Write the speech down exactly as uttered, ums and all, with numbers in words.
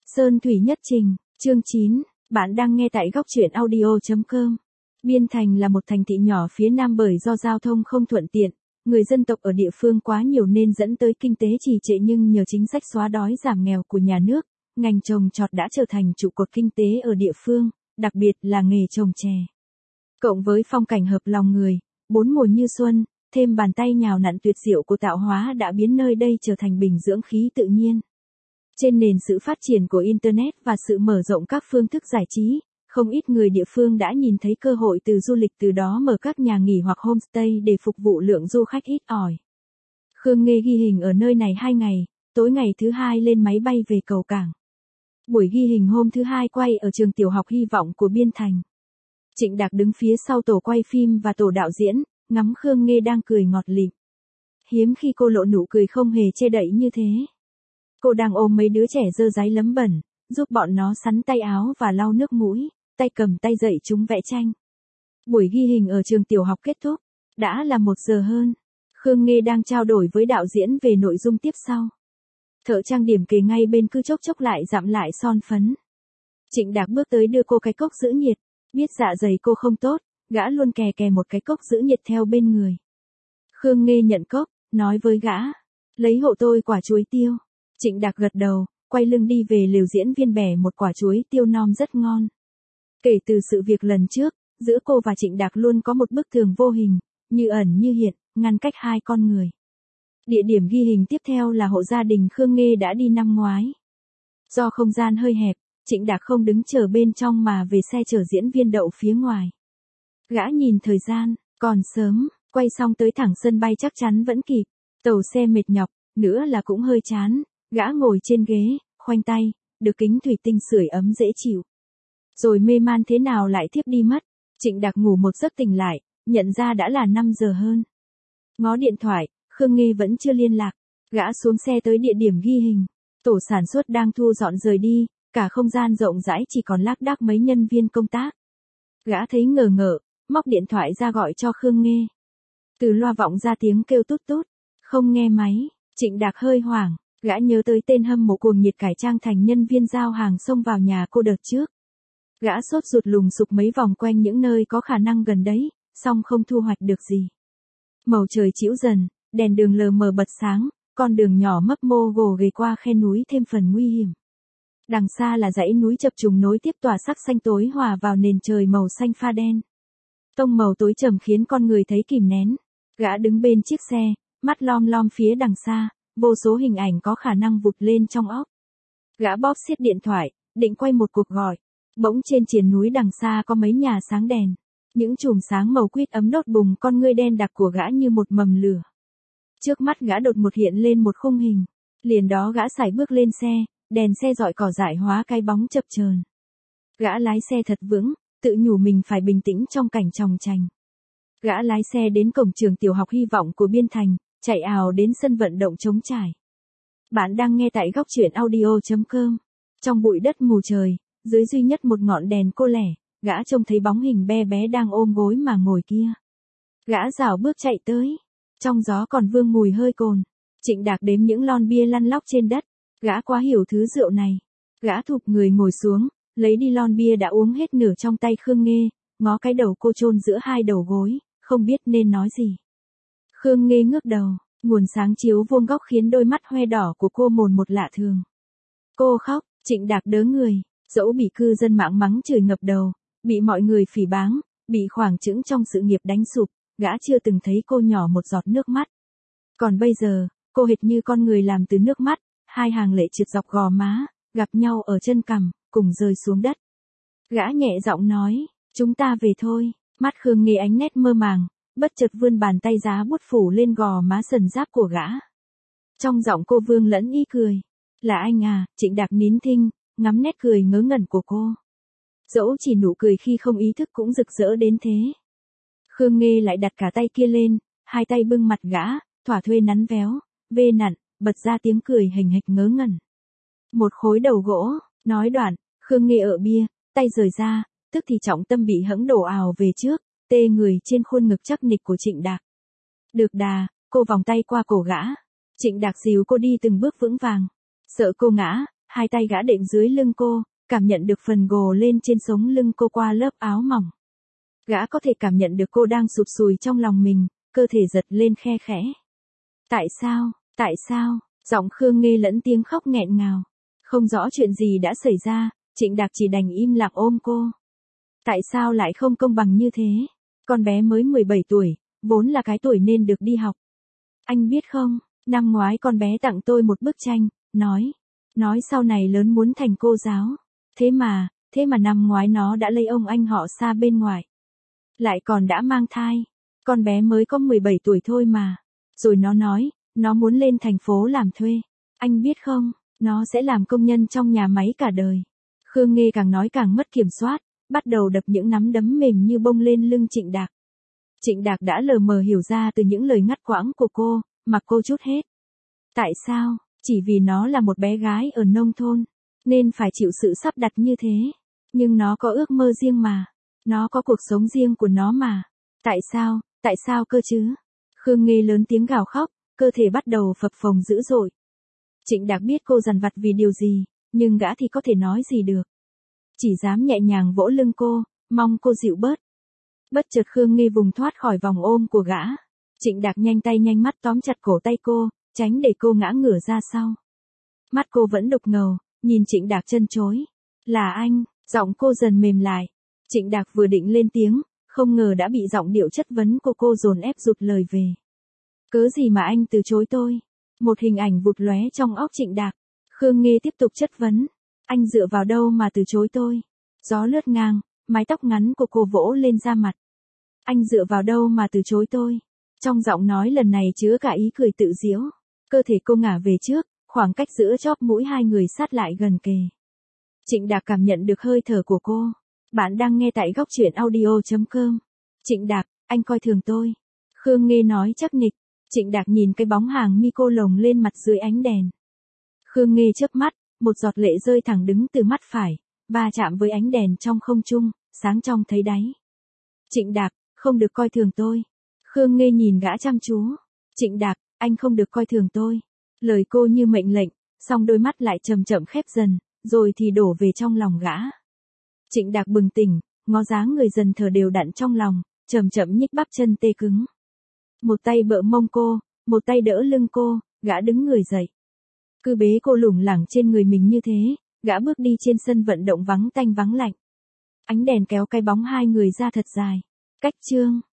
Sơn Thủy Nhất Trình, chương chín, bạn đang nghe tại góc truyện audio chấm com. Biên Thành là một thành thị nhỏ phía Nam bởi do giao thông không thuận tiện, người dân tộc ở địa phương quá nhiều nên dẫn tới kinh tế trì trệ, nhưng nhờ chính sách xóa đói giảm nghèo của nhà nước, ngành trồng trọt đã trở thành trụ cột kinh tế ở địa phương, đặc biệt là nghề trồng chè. Cộng với phong cảnh hợp lòng người, bốn mùa như xuân, thêm bàn tay nhào nặn tuyệt diệu của tạo hóa đã biến nơi đây trở thành bình dưỡng khí tự nhiên. Trên nền sự phát triển của Internet và sự mở rộng các phương thức giải trí, không ít người địa phương đã nhìn thấy cơ hội từ du lịch, từ đó mở các nhà nghỉ hoặc homestay để phục vụ lượng du khách ít ỏi. Khương Nghê ghi hình ở nơi này hai ngày, tối ngày thứ hai lên máy bay về cầu cảng. Buổi ghi hình hôm thứ hai quay ở trường tiểu học Hy vọng của Biên Thành. Trịnh Đạc đứng phía sau tổ quay phim và tổ đạo diễn, ngắm Khương Nghê đang cười ngọt lịm. Hiếm khi cô lộ nụ cười không hề che đậy như thế. Cô đang ôm mấy đứa trẻ dơ dáy lấm bẩn, giúp bọn nó sắn tay áo và lau nước mũi, tay cầm tay dạy chúng vẽ tranh. Buổi ghi hình ở trường tiểu học kết thúc, đã là một giờ hơn. Khương Nghê đang trao đổi với đạo diễn về nội dung tiếp sau. Thợ trang điểm kề ngay bên cứ chốc chốc lại dặm lại son phấn. Trịnh Đạc bước tới đưa cô cái cốc giữ nhiệt, biết dạ dày cô không tốt, gã luôn kè kè một cái cốc giữ nhiệt theo bên người. Khương Nghê nhận cốc, nói với gã, lấy hộ tôi quả chuối tiêu. Trịnh Đạc gật đầu, quay lưng đi về lều diễn viên bẻ một quả chuối tiêu non rất ngon. Kể từ sự việc lần trước, giữa cô và Trịnh Đạc luôn có một bức tường vô hình, như ẩn như hiện, ngăn cách hai con người. Địa điểm ghi hình tiếp theo là hộ gia đình Khương Nghê đã đi năm ngoái. Do không gian hơi hẹp, Trịnh Đạc không đứng chờ bên trong mà về xe chở diễn viên đậu phía ngoài. Gã nhìn thời gian, còn sớm, quay xong tới thẳng sân bay chắc chắn vẫn kịp. Tàu xe mệt nhọc, nữa là cũng hơi chán. Gã ngồi trên ghế, khoanh tay, được kính thủy tinh sưởi ấm dễ chịu. Rồi mê man thế nào lại thiếp đi mất. Trịnh Đạc ngủ một giấc tỉnh lại, nhận ra đã là năm giờ hơn. Ngó điện thoại, Khương Nghê vẫn chưa liên lạc. Gã xuống xe tới địa điểm ghi hình. Tổ sản xuất đang thu dọn rời đi, cả không gian rộng rãi chỉ còn lác đác mấy nhân viên công tác. Gã thấy ngờ ngợ, móc điện thoại ra gọi cho Khương Nghê. Từ loa vọng ra tiếng kêu tút tút, không nghe máy. Trịnh Đạc hơi hoảng. Gã nhớ tới tên hâm mộ cuồng nhiệt cải trang thành nhân viên giao hàng xông vào nhà cô đợt trước. Gã sốt ruột lùng sục mấy vòng quanh những nơi có khả năng gần đấy, song không thu hoạch được gì. Màu trời chĩu dần, đèn đường lờ mờ bật sáng, con đường nhỏ mấp mô gồ ghề qua khe núi thêm phần nguy hiểm. Đằng xa là dãy núi chập trùng nối tiếp tỏa sắc xanh tối hòa vào nền trời màu xanh pha đen. Tông màu tối trầm khiến con người thấy kìm nén. Gã đứng bên chiếc xe, mắt lom lom phía đằng xa. Vô số hình ảnh có khả năng vụt lên trong óc. Gã bóp siết điện thoại, định quay một cuộc gọi. Bỗng trên triền núi đằng xa có mấy nhà sáng đèn. Những chùm sáng màu quýt ấm đốt bùng con ngươi đen đặc của gã như một mầm lửa. Trước mắt gã đột một hiện lên một khung hình. Liền đó gã sải bước lên xe, đèn xe rọi cỏ dại hóa cái bóng chập chờn. Gã lái xe thật vững, tự nhủ mình phải bình tĩnh trong cảnh chòng chành. Gã lái xe đến cổng trường tiểu học Hy vọng của Biên Thành. Chạy ào đến sân vận động trống trải. Bạn đang nghe tại góc truyện audio chấm com. Trong bụi đất mù trời, dưới duy nhất một ngọn đèn cô lẻ, gã trông thấy bóng hình bé bé đang ôm gối mà ngồi kia. Gã rảo bước chạy tới. Trong gió còn vương mùi hơi cồn. Trịnh Đạc đếm những lon bia lăn lóc trên đất. Gã quá hiểu thứ rượu này. Gã thụp người ngồi xuống, lấy đi lon bia đã uống hết nửa trong tay Khương Nghê, ngó cái đầu cô chôn giữa hai đầu gối, không biết nên nói gì. Khương Nghê ngước đầu, nguồn sáng chiếu vuông góc khiến đôi mắt hoe đỏ của cô mồn một lạ thường. Cô khóc, Trịnh Đạc đớ người, dẫu bị cư dân mạng mắng chửi ngập đầu, bị mọi người phỉ báng, bị khoảng trững trong sự nghiệp đánh sụp, gã chưa từng thấy cô nhỏ một giọt nước mắt. Còn bây giờ, cô hệt như con người làm từ nước mắt, hai hàng lệ trượt dọc gò má, gặp nhau ở chân cằm, cùng rơi xuống đất. Gã nhẹ giọng nói, chúng ta về thôi, mắt Khương Nghê ánh nét mơ màng. Bất chợt vươn bàn tay giá bút phủ lên gò má sần giáp của gã. Trong giọng cô vương lẫn ý cười. Là anh à, Trịnh Đạc nín thinh, ngắm nét cười ngớ ngẩn của cô. Dẫu chỉ nụ cười khi không ý thức cũng rực rỡ đến thế. Khương Nghê lại đặt cả tay kia lên, hai tay bưng mặt gã, thỏa thuê nắn véo, vê nặn, bật ra tiếng cười hình hịch ngớ ngẩn. Một khối đầu gỗ, nói đoạn, Khương Nghê ợ bia, tay rời ra, tức thì trọng tâm bị hẫng đổ ào về trước. Tê người trên khuôn ngực chắc nịch của Trịnh Đạc. Được đà, cô vòng tay qua cổ gã. Trịnh Đạc dìu cô đi từng bước vững vàng. Sợ cô ngã, Hai tay gã đệm dưới lưng cô, cảm nhận được phần gồ lên trên sống lưng cô qua lớp áo mỏng. Gã có thể cảm nhận được cô đang sụp sùi trong lòng mình, cơ thể giật lên khe khẽ. Tại sao, tại sao, giọng Khương Nghê lẫn tiếng khóc nghẹn ngào. Không rõ chuyện gì đã xảy ra, Trịnh Đạc chỉ đành im lặng ôm cô. Tại sao lại không công bằng như thế? Con bé mới mười bảy tuổi, vốn là cái tuổi nên được đi học. Anh biết không, năm ngoái con bé tặng tôi một bức tranh, nói, nói sau này lớn muốn thành cô giáo. Thế mà, thế mà năm ngoái nó đã lấy ông anh họ xa bên ngoài. Lại còn đã mang thai. Con bé mới có mười bảy tuổi thôi mà. Rồi nó nói, nó muốn lên thành phố làm thuê. Anh biết không, nó sẽ làm công nhân trong nhà máy cả đời. Khương Nghê càng nói càng mất kiểm soát, bắt đầu đập những nắm đấm mềm như bông lên lưng Trịnh Đạc. Trịnh Đạc đã lờ mờ hiểu ra từ những lời ngắt quãng của cô, mà cô trút hết. Tại sao? Chỉ vì nó là một bé gái ở nông thôn, nên phải chịu sự sắp đặt như thế. Nhưng nó có ước mơ riêng mà. Nó có cuộc sống riêng của nó mà. Tại sao, tại sao cơ chứ? Khương Nghê lớn tiếng gào khóc, cơ thể bắt đầu phập phồng dữ dội. Trịnh Đạc biết cô dằn vặt vì điều gì, nhưng gã thì có thể nói gì được. Chỉ dám nhẹ nhàng vỗ lưng cô, mong cô dịu bớt. Bất chợt Khương Nghê vùng thoát khỏi vòng ôm của gã. Trịnh Đạc nhanh tay nhanh mắt tóm chặt cổ tay cô, tránh để cô ngã ngửa ra sau. Mắt cô vẫn đục ngầu, nhìn Trịnh Đạc chân chối. Là anh, giọng cô dần mềm lại. Trịnh Đạc vừa định lên tiếng, không ngờ đã bị giọng điệu chất vấn của cô dồn ép rụt lời về. Cớ gì mà anh từ chối tôi? Một hình ảnh vụt lóe trong óc Trịnh Đạc. Khương Nghê tiếp tục chất vấn. Anh dựa vào đâu mà từ chối tôi? Gió lướt ngang, mái tóc ngắn của cô vỗ lên da mặt. Anh dựa vào đâu mà từ chối tôi? Trong giọng nói lần này chứa cả ý cười tự giễu. Cơ thể cô ngả về trước, khoảng cách giữa chóp mũi hai người sát lại gần kề. Trịnh Đạc cảm nhận được hơi thở của cô. Bạn đang nghe tại góc truyện audio chấm com. Trịnh Đạc, anh coi thường tôi. Khương Nghê nói chắc nịch. Trịnh Đạc nhìn cái bóng hàng mi cô lồng lên mặt dưới ánh đèn. Khương Nghê chớp mắt, một giọt lệ rơi thẳng đứng từ mắt phải, va chạm với ánh đèn trong không trung, sáng trong thấy đáy. Trịnh Đạc, không được coi thường tôi. Khương Nghê nhìn gã chăm chú. Trịnh Đạc, anh không được coi thường tôi. Lời cô như mệnh lệnh, song đôi mắt lại chậm chậm khép dần, rồi thì đổ về trong lòng gã. Trịnh Đạc bừng tỉnh, ngó dáng người dần thở đều đặn trong lòng, chậm chậm nhích bắp chân tê cứng. Một tay bợ mông cô, một tay đỡ lưng cô, gã đứng người dậy. Cứ bế cô lủng lẳng trên người mình như thế, gã bước đi trên sân vận động vắng tanh vắng lạnh. Ánh đèn kéo cái bóng hai người ra thật dài. Cách chương